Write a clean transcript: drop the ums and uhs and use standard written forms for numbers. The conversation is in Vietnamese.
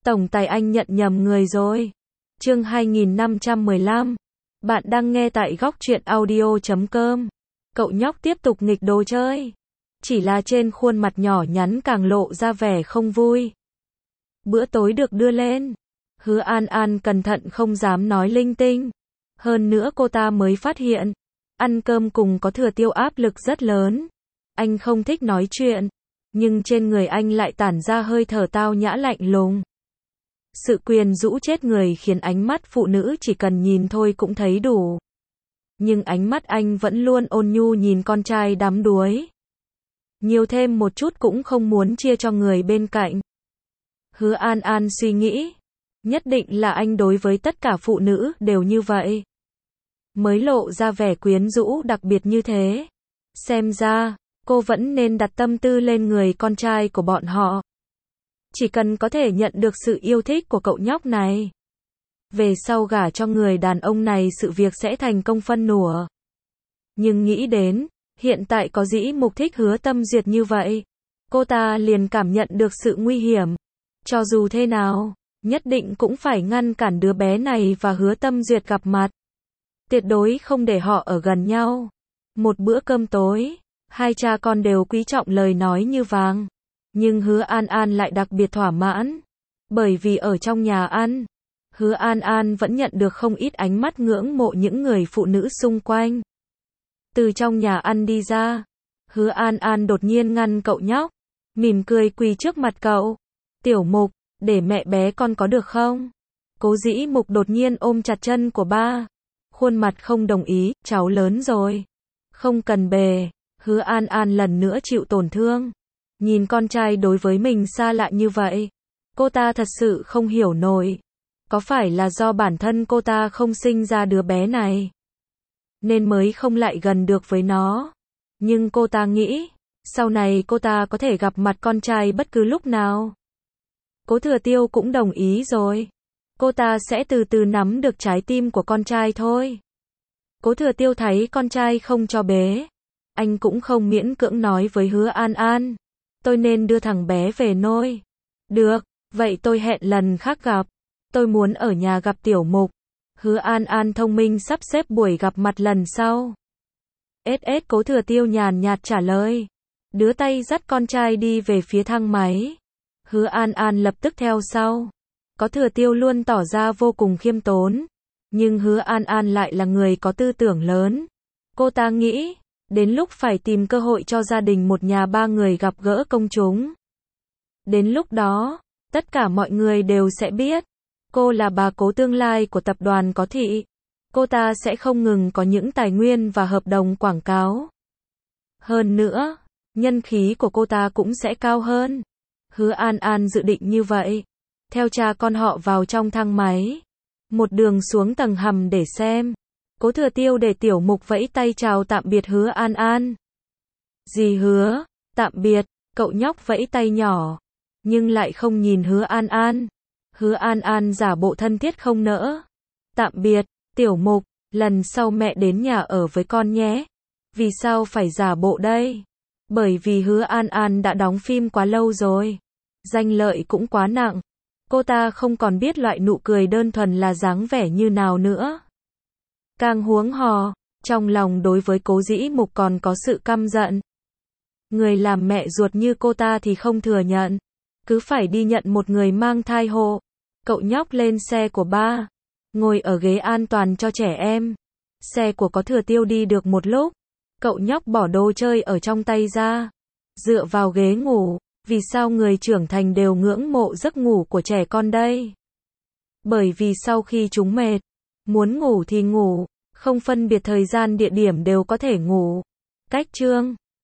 Tổng tài anh nhận nhầm người rồi. Chương 2515. Bạn đang nghe tại góc truyện audio.com. Cậu nhóc tiếp tục nghịch đồ chơi. Chỉ là trên khuôn mặt nhỏ nhắn càng lộ ra vẻ không vui. Bữa tối được đưa lên. Hứa An An cẩn thận không dám nói linh tinh. Hơn nữa cô ta mới phát hiện, ăn cơm cùng có Thừa Tiêu áp lực rất lớn. Anh không thích nói chuyện, nhưng trên người anh lại tản ra hơi thở tao nhã lạnh lùng. Sự quyến rũ chết người khiến ánh mắt phụ nữ chỉ cần nhìn thôi cũng thấy đủ. Nhưng ánh mắt anh vẫn luôn ôn nhu nhìn con trai đắm đuối. Nhiều thêm một chút cũng không muốn chia cho người bên cạnh. Hứa An An suy nghĩ, nhất định là anh đối với tất cả phụ nữ đều như vậy. Mới lộ ra vẻ quyến rũ đặc biệt như thế. Xem ra, cô vẫn nên đặt tâm tư lên người con trai của bọn họ. Chỉ cần có thể nhận được sự yêu thích của cậu nhóc này, về sau gả cho người đàn ông này sự việc sẽ thành công phân nửa. Nhưng nghĩ đến, hiện tại có Dĩ Mục thích Hứa Tâm Duyệt như vậy, cô ta liền cảm nhận được sự nguy hiểm. Cho dù thế nào, nhất định cũng phải ngăn cản đứa bé này và Hứa Tâm Duyệt gặp mặt. Tuyệt đối không để họ ở gần nhau. Một bữa cơm tối, hai cha con đều quý trọng lời nói như vàng. Nhưng Hứa An An lại đặc biệt thỏa mãn. Bởi vì ở trong nhà ăn, Hứa An An vẫn nhận được không ít ánh mắt ngưỡng mộ những người phụ nữ xung quanh. Từ trong nhà ăn đi ra, Hứa An An đột nhiên ngăn cậu nhóc, mỉm cười quỳ trước mặt cậu. Tiểu Mục, để mẹ bé con có được không? Cố Dĩ Mục đột nhiên ôm chặt chân của ba. Khuôn mặt không đồng ý, cháu lớn rồi. Không cần bề. Hứa An An lần nữa chịu tổn thương. Nhìn con trai đối với mình xa lạ như vậy, cô ta thật sự không hiểu nổi. Có phải là do bản thân cô ta không sinh ra đứa bé này, nên mới không lại gần được với nó. Nhưng cô ta nghĩ, sau này cô ta có thể gặp mặt con trai bất cứ lúc nào. Cố Thừa Tiêu cũng đồng ý rồi. Cô ta sẽ từ từ nắm được trái tim của con trai thôi. Cố Thừa Tiêu thấy con trai không cho bế, anh cũng không miễn cưỡng nói với Hứa An An, tôi nên đưa thằng bé về nuôi. Được, vậy tôi hẹn lần khác gặp. Tôi muốn ở nhà gặp Tiểu Mục. Hứa An An thông minh sắp xếp buổi gặp mặt lần sau. Cố Thừa Tiêu nhàn nhạt trả lời. Đưa tay dắt con trai đi về phía thang máy. Hứa An An lập tức theo sau. Có Thừa Tiêu luôn tỏ ra vô cùng khiêm tốn. Nhưng Hứa An An lại là người có tư tưởng lớn. Cô ta nghĩ, đến lúc phải tìm cơ hội cho gia đình một nhà ba người gặp gỡ công chúng. Đến lúc đó, tất cả mọi người đều sẽ biết, cô là bà cố tương lai của tập đoàn Có Thị. Cô ta sẽ không ngừng có những tài nguyên và hợp đồng quảng cáo. Hơn nữa, nhân khí của cô ta cũng sẽ cao hơn. Hứa An An dự định như vậy. Theo cha con họ vào trong thang máy. Một đường xuống tầng hầm để xem. Cố Thừa Tiêu để Tiểu Mục vẫy tay chào tạm biệt Hứa An An. Dì Hứa, tạm biệt, cậu nhóc vẫy tay nhỏ. Nhưng lại không nhìn Hứa An An. Hứa An An giả bộ thân thiết không nỡ. Tạm biệt, Tiểu Mục, lần sau mẹ đến nhà ở với con nhé. Vì sao phải giả bộ đây? Bởi vì Hứa An An đã đóng phim quá lâu rồi. Danh lợi cũng quá nặng. Cô ta không còn biết loại nụ cười đơn thuần là dáng vẻ như nào nữa. Càng huống hồ, trong lòng đối với Cố Dĩ Mục còn có sự căm giận. Người làm mẹ ruột như cô ta thì không thừa nhận. Cứ phải đi nhận một người mang thai hộ. Cậu nhóc lên xe của ba. Ngồi ở ghế an toàn cho trẻ em. Xe của Có Thừa Tiêu đi được một lúc. Cậu nhóc bỏ đồ chơi ở trong tay ra. Dựa vào ghế ngủ. Vì sao người trưởng thành đều ngưỡng mộ giấc ngủ của trẻ con đây? Bởi vì sau khi chúng mệt, muốn ngủ thì ngủ, không phân biệt thời gian địa điểm đều có thể ngủ. Cách chương